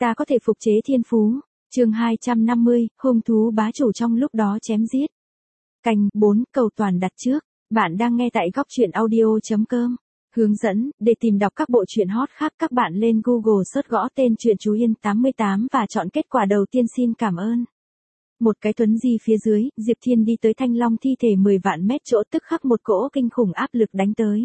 Ta có thể phục chế thiên phú. Chương 250, hung thú bá chủ trong lúc đó chém giết. Canh 4, cầu toàn đặt trước. Bạn đang nghe tại góc truyện audio.com. Hướng dẫn, để tìm đọc các bộ truyện hot khác các bạn lên Google search gõ tên truyện Chú Yên 88 và chọn kết quả đầu tiên. Xin cảm ơn. Một cái tuấn di phía dưới, Diệp Thiên đi tới Thanh Long thi thể 10 vạn mét chỗ, tức khắc một cỗ kinh khủng áp lực đánh tới.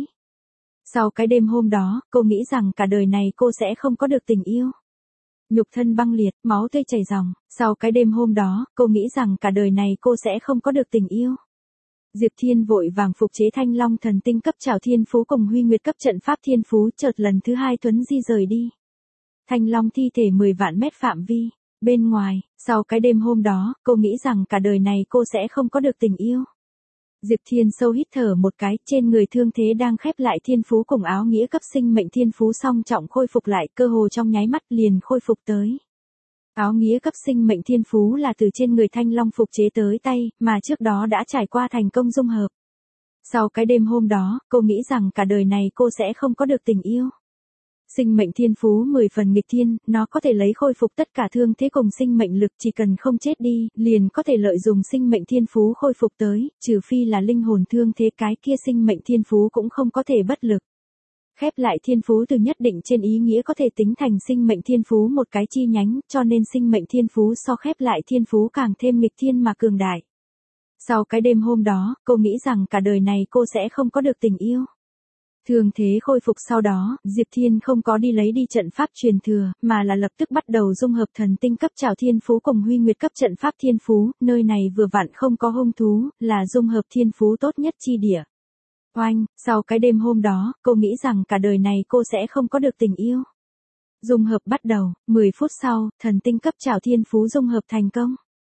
Sau cái đêm hôm đó, cô nghĩ rằng cả đời này cô sẽ không có được tình yêu. Nhục thân băng liệt, máu tươi chảy ròng, sau cái đêm hôm đó, cô nghĩ rằng cả đời này cô sẽ không có được tình yêu. Diệp Thiên vội vàng phục chế Thanh Long thần tinh cấp trảo thiên phú cùng Huy Nguyệt cấp trận pháp thiên phú, chợt lần thứ hai tuấn di rời đi. Thanh Long thi thể 10 vạn mét phạm vi. Bên ngoài, sau cái đêm hôm đó, cô nghĩ rằng cả đời này cô sẽ không có được tình yêu. Diệp Thiên sâu hít thở một cái, trên người thương thế đang khép lại thiên phú cùng áo nghĩa cấp sinh mệnh thiên phú song trọng khôi phục lại, cơ hồ trong nháy mắt liền khôi phục tới. Áo nghĩa cấp sinh mệnh thiên phú là từ trên người Thanh Long phục chế tới tay, mà trước đó đã trải qua thành công dung hợp. Sau cái đêm hôm đó, cô nghĩ rằng cả đời này cô sẽ không có được tình yêu. Sinh mệnh thiên phú 10 phần nghịch thiên, nó có thể lấy khôi phục tất cả thương thế cùng sinh mệnh lực, chỉ cần không chết đi, liền có thể lợi dụng sinh mệnh thiên phú khôi phục tới, trừ phi là linh hồn thương thế, cái kia sinh mệnh thiên phú cũng không có thể bất lực. Khép lại thiên phú từ nhất định trên ý nghĩa có thể tính thành sinh mệnh thiên phú một cái chi nhánh, cho nên sinh mệnh thiên phú so khép lại thiên phú càng thêm nghịch thiên mà cường đại. Sau cái đêm hôm đó, cô nghĩ rằng cả đời này cô sẽ không có được tình yêu. Thương thế khôi phục sau đó, Diệp Thiên không có đi lấy đi trận pháp truyền thừa, mà là lập tức bắt đầu dung hợp thần tinh cấp trảo thiên phú cùng Huy Nguyệt cấp trận pháp thiên phú, nơi này vừa vặn không có hung thú, là dung hợp thiên phú tốt nhất chi địa. Oanh, sau cái đêm hôm đó, cô nghĩ rằng cả đời này cô sẽ không có được tình yêu. Dung hợp bắt đầu, 10 phút sau, thần tinh cấp trảo thiên phú dung hợp thành công.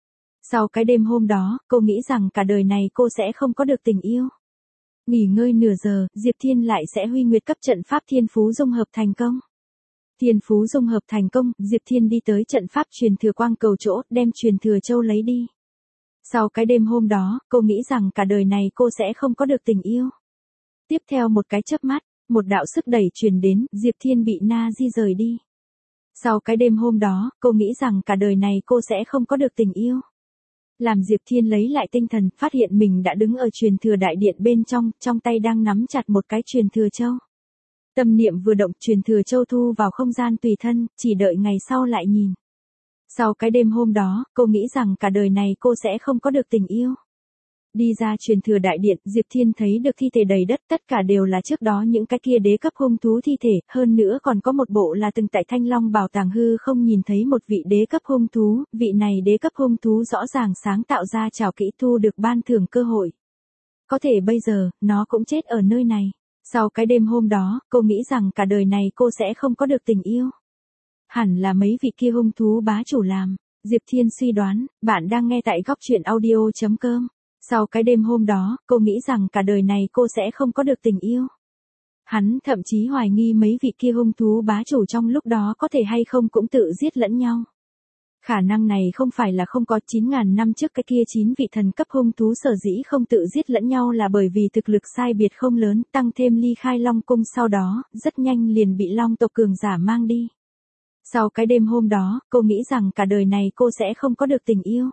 Sau cái đêm hôm đó, cô nghĩ rằng cả đời này cô sẽ không có được tình yêu. Nghỉ ngơi nửa giờ, Diệp Thiên lại sẽ Huy Nguyệt cấp trận pháp thiên phú dung hợp thành công. Thiên phú dung hợp thành công, Diệp Thiên đi tới trận pháp truyền thừa quang cầu chỗ, đem truyền thừa châu lấy đi. Sau cái đêm hôm đó, cô nghĩ rằng cả đời này cô sẽ không có được tình yêu. Tiếp theo một cái chớp mắt, một đạo sức đẩy truyền đến, Diệp Thiên bị na di rời đi. Sau cái đêm hôm đó, cô nghĩ rằng cả đời này cô sẽ không có được tình yêu. Làm Diệp Thiên lấy lại tinh thần, phát hiện mình đã đứng ở truyền thừa đại điện bên trong tay đang nắm chặt một cái truyền thừa châu. Tâm niệm vừa động, truyền thừa châu thu vào không gian tùy thân, chỉ đợi ngày sau lại nhìn. Sau cái đêm hôm đó, cô nghĩ rằng cả đời này cô sẽ không có được tình yêu. Đi ra truyền thừa đại điện, Diệp Thiên thấy được thi thể đầy đất, tất cả đều là trước đó những cái kia đế cấp hung thú thi thể, hơn nữa còn có một bộ là từng tại Thanh Long bảo tàng hư không nhìn thấy một vị đế cấp hung thú, vị này đế cấp hung thú rõ ràng sáng tạo ra trảo kỹ thu được ban thưởng cơ hội. Có thể bây giờ, nó cũng chết ở nơi này. Sau cái đêm hôm đó, cô nghĩ rằng cả đời này cô sẽ không có được tình yêu. Hẳn là mấy vị kia hung thú bá chủ làm. Diệp Thiên suy đoán, bạn đang nghe tại góc truyện audio.com. Sau cái đêm hôm đó, cô nghĩ rằng cả đời này cô sẽ không có được tình yêu. Hắn thậm chí hoài nghi mấy vị kia hung thú bá chủ trong lúc đó có thể hay không cũng tự giết lẫn nhau. Khả năng này không phải là không có, 9.000 năm trước cái kia 9 vị thần cấp hung thú sở dĩ không tự giết lẫn nhau là bởi vì thực lực sai biệt không lớn, tăng thêm ly khai Long Cung sau đó, rất nhanh liền bị Long tộc cường giả mang đi. Sau cái đêm hôm đó, cô nghĩ rằng cả đời này cô sẽ không có được tình yêu.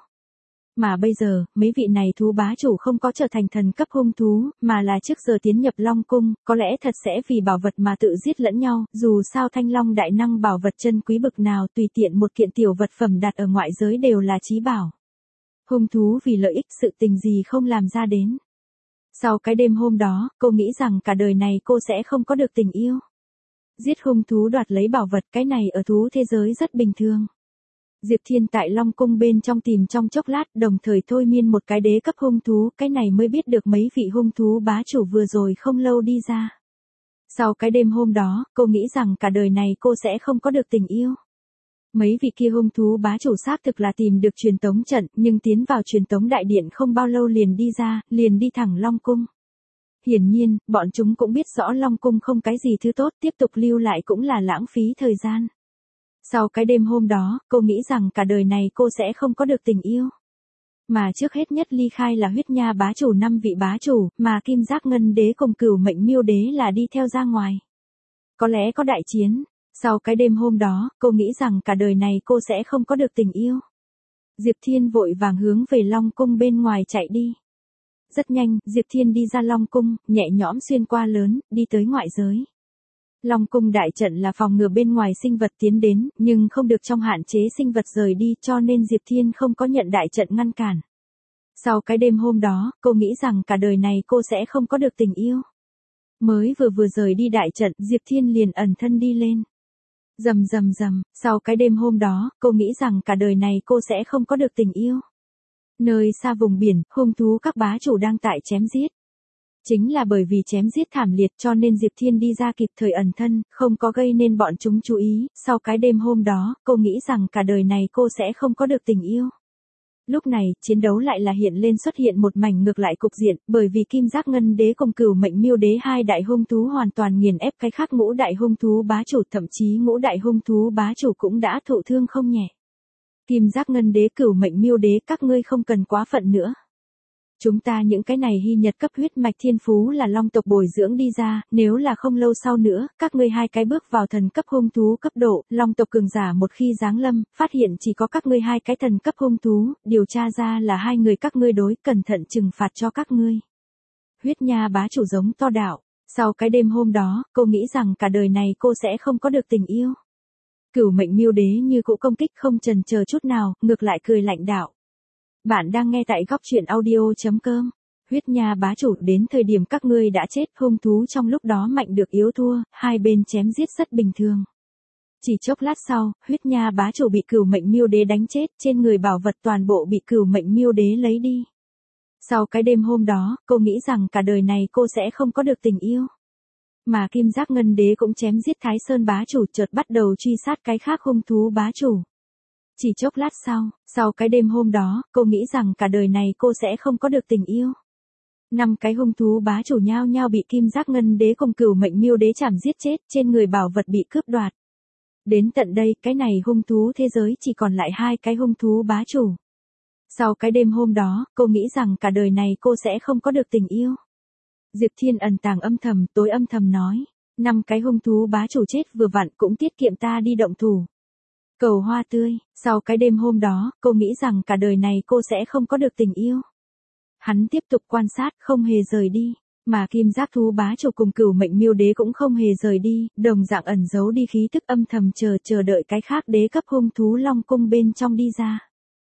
Mà bây giờ, mấy vị này thú bá chủ không có trở thành thần cấp hung thú, mà là trước giờ tiến nhập Long Cung, có lẽ thật sẽ vì bảo vật mà tự giết lẫn nhau, dù sao Thanh Long đại năng bảo vật chân quý bực nào tùy tiện một kiện tiểu vật phẩm đặt ở ngoại giới đều là chí bảo. Hung thú vì lợi ích sự tình gì không làm ra đến. Sau cái đêm hôm đó, cô nghĩ rằng cả đời này cô sẽ không có được tình yêu. Giết hung thú đoạt lấy bảo vật, cái này ở thú thế giới rất bình thường. Diệp Thiên tại Long Cung bên trong tìm trong chốc lát, đồng thời thôi miên một cái đế cấp hung thú, cái này mới biết được mấy vị hung thú bá chủ vừa rồi không lâu đi ra. Sau cái đêm hôm đó, cô nghĩ rằng cả đời này cô sẽ không có được tình yêu. Mấy vị kia hung thú bá chủ xác thực là tìm được truyền tống trận, nhưng tiến vào truyền tống đại điện không bao lâu liền đi ra, liền đi thẳng Long Cung. Hiển nhiên, bọn chúng cũng biết rõ Long Cung không cái gì thứ tốt, tiếp tục lưu lại cũng là lãng phí thời gian. Sau cái đêm hôm đó, cô nghĩ rằng cả đời này cô sẽ không có được tình yêu. Mà trước hết nhất ly khai là Huyết Nha bá chủ 5 vị bá chủ, mà Kim Giác Ngân đế cùng Cửu Mệnh Miêu đế là đi theo ra ngoài. Có lẽ có đại chiến. Sau cái đêm hôm đó, cô nghĩ rằng cả đời này cô sẽ không có được tình yêu. Diệp Thiên vội vàng hướng về Long Cung bên ngoài chạy đi. Rất nhanh, Diệp Thiên đi ra Long Cung, nhẹ nhõm xuyên qua lớn, đi tới ngoại giới. Long Cung đại trận là phòng ngừa bên ngoài sinh vật tiến đến, nhưng không được trong hạn chế sinh vật rời đi, cho nên Diệp Thiên không có nhận đại trận ngăn cản. Sau cái đêm hôm đó, cô nghĩ rằng cả đời này cô sẽ không có được tình yêu. Mới vừa rời đi đại trận, Diệp Thiên liền ẩn thân đi lên. Rầm rầm rầm, sau cái đêm hôm đó, cô nghĩ rằng cả đời này cô sẽ không có được tình yêu. Nơi xa vùng biển, hung thú các bá chủ đang tại chém giết. Chính là bởi vì chém giết thảm liệt cho nên Diệp Thiên đi ra kịp thời ẩn thân, không có gây nên bọn chúng chú ý. Sau cái đêm hôm đó, cô nghĩ rằng cả đời này cô sẽ không có được tình yêu. Lúc này, chiến đấu lại là xuất hiện một mảnh ngược lại cục diện, bởi vì Kim Giác Ngân Đế cùng Cửu Mệnh Miêu Đế hai đại hung thú hoàn toàn nghiền ép cái khác ngũ đại hung thú bá chủ, thậm chí ngũ đại hung thú bá chủ cũng đã thụ thương không nhẹ. Kim Giác Ngân Đế, Cửu Mệnh Miêu Đế, các ngươi không cần quá phận nữa. Chúng ta những cái này hy nhật cấp huyết mạch thiên phú là long tộc bồi dưỡng đi ra, nếu là không lâu sau nữa, các ngươi hai cái bước vào thần cấp hung thú cấp độ, long tộc cường giả một khi giáng lâm, phát hiện chỉ có các ngươi hai cái thần cấp hung thú, điều tra ra là hai người các ngươi đối, cẩn thận trừng phạt cho các ngươi. Huyết Nha bá chủ giống to đạo, sau cái đêm hôm đó, cô nghĩ rằng cả đời này cô sẽ không có được tình yêu. Cửu Mệnh Miêu Đế như cũ công kích không chần chờ chút nào, ngược lại cười lạnh đạo. Bạn đang nghe tại góc truyện audio.com. Huyết Nha bá chủ, đến thời điểm các ngươi đã chết, hung thú trong lúc đó mạnh được yếu thua, hai bên chém giết rất bình thường. Chỉ chốc lát sau, Huyết Nha bá chủ bị Cửu Mệnh Miêu Đế đánh chết, trên người bảo vật toàn bộ bị Cửu Mệnh Miêu Đế lấy đi. Sau cái đêm hôm đó, cô nghĩ rằng cả đời này cô sẽ không có được tình yêu. Mà Kim Giác Ngân Đế cũng chém giết Thái Sơn bá chủ, chợt bắt đầu truy sát cái khác hung thú bá chủ. Chỉ chốc lát sau cái đêm hôm đó, cô nghĩ rằng cả đời này cô sẽ không có được tình yêu. 5 cái hung thú bá chủ nhao nhao bị Kim Giác Ngân Đế cùng Cửu Mệnh Miêu Đế chảm giết chết, trên người bảo vật bị cướp đoạt. Đến tận đây, cái này hung thú thế giới chỉ còn lại 2 cái hung thú bá chủ. Sau cái đêm hôm đó, cô nghĩ rằng cả đời này cô sẽ không có được tình yêu. Diệp Thiên ẩn tàng âm thầm, tối âm thầm nói, 5 cái hung thú bá chủ chết vừa vặn cũng tiết kiệm ta đi động thủ. Cầu hoa tươi, sau cái đêm hôm đó, cô nghĩ rằng cả đời này cô sẽ không có được tình yêu. Hắn tiếp tục quan sát, không hề rời đi, mà Kim Giác thú bá chủ cùng Cửu Mệnh Miêu Đế cũng không hề rời đi, đồng dạng ẩn giấu đi khí tức âm thầm chờ đợi cái khác đế cấp hung thú Long Cung bên trong đi ra.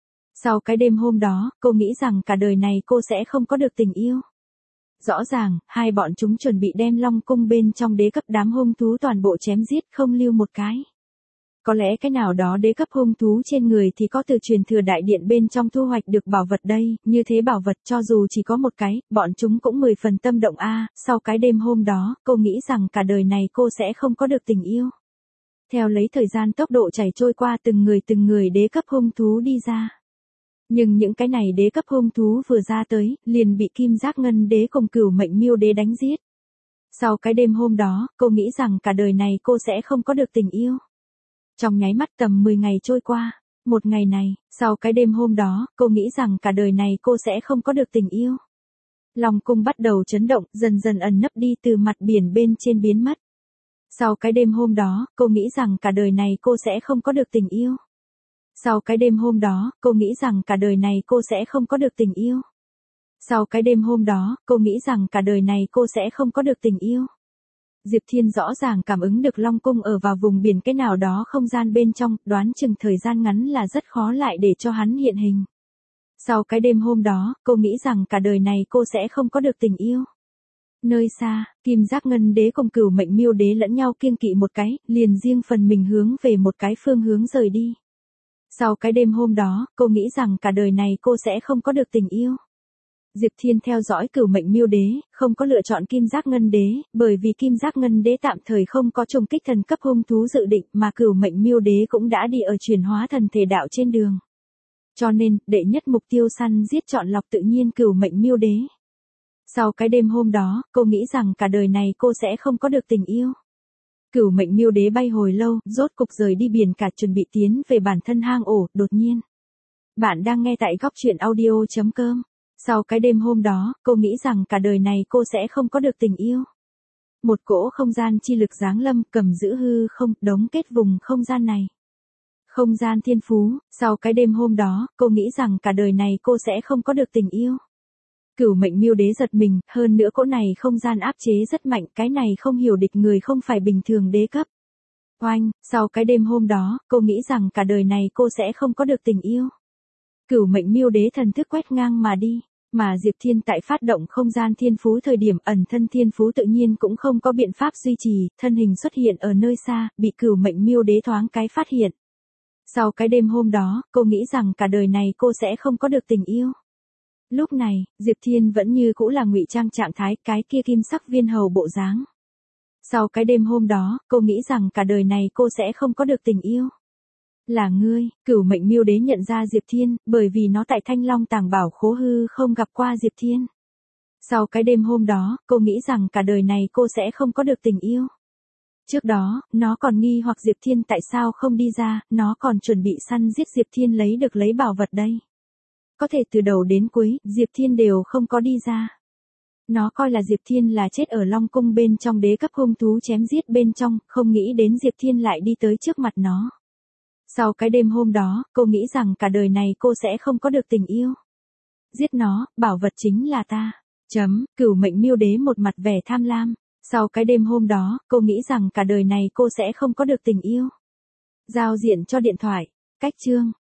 Sau cái đêm hôm đó, cô nghĩ rằng cả đời này cô sẽ không có được tình yêu. Rõ ràng, hai bọn chúng chuẩn bị đem Long Cung bên trong đế cấp đám hung thú toàn bộ chém giết, không lưu một cái. Có lẽ cái nào đó đế cấp hung thú trên người thì có từ truyền thừa đại điện bên trong thu hoạch được bảo vật đây, như thế bảo vật cho dù chỉ có một cái, bọn chúng cũng 10 phần tâm động a. Sau cái đêm hôm đó, cô nghĩ rằng cả đời này cô sẽ không có được tình yêu. Theo lấy thời gian tốc độ chảy trôi qua, từng người đế cấp hung thú đi ra. Nhưng những cái này đế cấp hung thú vừa ra tới, liền bị Kim Giác Ngân Đế cùng Cửu Mệnh Miêu Đế đánh giết. Sau cái đêm hôm đó, cô nghĩ rằng cả đời này cô sẽ không có được tình yêu. Trong nháy mắt tầm 10 ngày trôi qua, một ngày này, sau cái đêm hôm đó, cô nghĩ rằng cả đời này cô sẽ không có được tình yêu. Long Cung bắt đầu chấn động, dần dần ẩn nấp đi từ mặt biển bên trên biến mất. Sau cái đêm hôm đó, cô nghĩ rằng cả đời này cô sẽ không có được tình yêu. Sau cái đêm hôm đó, cô nghĩ rằng cả đời này cô sẽ không có được tình yêu. Sau cái đêm hôm đó, cô nghĩ rằng cả đời này cô sẽ không có được tình yêu. Diệp Thiên rõ ràng cảm ứng được Long Cung ở vào vùng biển cái nào đó không gian bên trong, đoán chừng thời gian ngắn là rất khó lại để cho hắn hiện hình. Sau cái đêm hôm đó, cô nghĩ rằng cả đời này cô sẽ không có được tình yêu. Nơi xa, Kim Giác Ngân Đế cùng Cửu Mệnh Miêu Đế lẫn nhau kiêng kỵ một cái, liền riêng phần mình hướng về một cái phương hướng rời đi. Sau cái đêm hôm đó, cô nghĩ rằng cả đời này cô sẽ không có được tình yêu. Diệp Thiên theo dõi Cửu Mệnh Miêu Đế, không có lựa chọn Kim Giác Ngân Đế, bởi vì Kim Giác Ngân Đế tạm thời không có trùng kích thần cấp hung thú dự định, mà Cửu Mệnh Miêu Đế cũng đã đi ở chuyển hóa thần thể đạo trên đường. Cho nên, đệ nhất mục tiêu săn giết chọn lọc tự nhiên Cửu Mệnh Miêu Đế. Sau cái đêm hôm đó, cô nghĩ rằng cả đời này cô sẽ không có được tình yêu. Cửu Mệnh Miêu Đế bay hồi lâu, rốt cục rời đi biển cả chuẩn bị tiến về bản thân hang ổ, đột nhiên. Bạn đang nghe tại góc truyện audio.com. Sau cái đêm hôm đó, cô nghĩ rằng cả đời này cô sẽ không có được tình yêu. một cỗ không gian chi lực giáng lâm cầm giữ hư không, đóng kết vùng không gian này. Không gian thiên phú, sau cái đêm hôm đó, cô nghĩ rằng cả đời này cô sẽ không có được tình yêu. Cửu mệnh miêu đế giật mình, hơn nữa cỗ này không gian áp chế rất mạnh, cái này không hiểu địch người không phải bình thường đế cấp. Oanh, sau cái đêm hôm đó, cô nghĩ rằng cả đời này cô sẽ không có được tình yêu. Cửu mệnh miêu đế thần thức quét ngang mà đi, mà Diệp Thiên tại phát động không gian thiên phú thời điểm ẩn thân thiên phú tự nhiên cũng không có biện pháp duy trì, thân hình xuất hiện ở nơi xa, bị cửu mệnh miêu đế thoáng cái phát hiện. Sau cái đêm hôm đó, cô nghĩ rằng cả đời này cô sẽ không có được tình yêu. Lúc này, Diệp Thiên vẫn như cũ là ngụy trang trạng thái cái kia kim sắc viên hầu bộ dáng. Sau cái đêm hôm đó, cô nghĩ rằng cả đời này cô sẽ không có được tình yêu. Là ngươi, cửu mệnh miêu đế nhận ra Diệp Thiên, bởi vì nó tại Thanh Long tàng bảo khố hư không gặp qua Diệp Thiên. Sau cái đêm hôm đó, cô nghĩ rằng cả đời này cô sẽ không có được tình yêu. Trước đó, nó còn nghi hoặc Diệp Thiên tại sao không đi ra, nó còn chuẩn bị săn giết Diệp Thiên lấy bảo vật đây. Có thể từ đầu đến cuối, Diệp Thiên đều không có đi ra. Nó coi là Diệp Thiên là chết ở Long Cung bên trong đế cấp hung thú chém giết bên trong, không nghĩ đến Diệp Thiên lại đi tới trước mặt nó. Sau cái đêm hôm đó, cô nghĩ rằng cả đời này cô sẽ không có được tình yêu. Giết nó, bảo vật chính là ta. Cửu mệnh miêu đế một mặt vẻ tham lam. Sau cái đêm hôm đó, cô nghĩ rằng cả đời này cô sẽ không có được tình yêu. Giao diện cho điện thoại. Cách chương.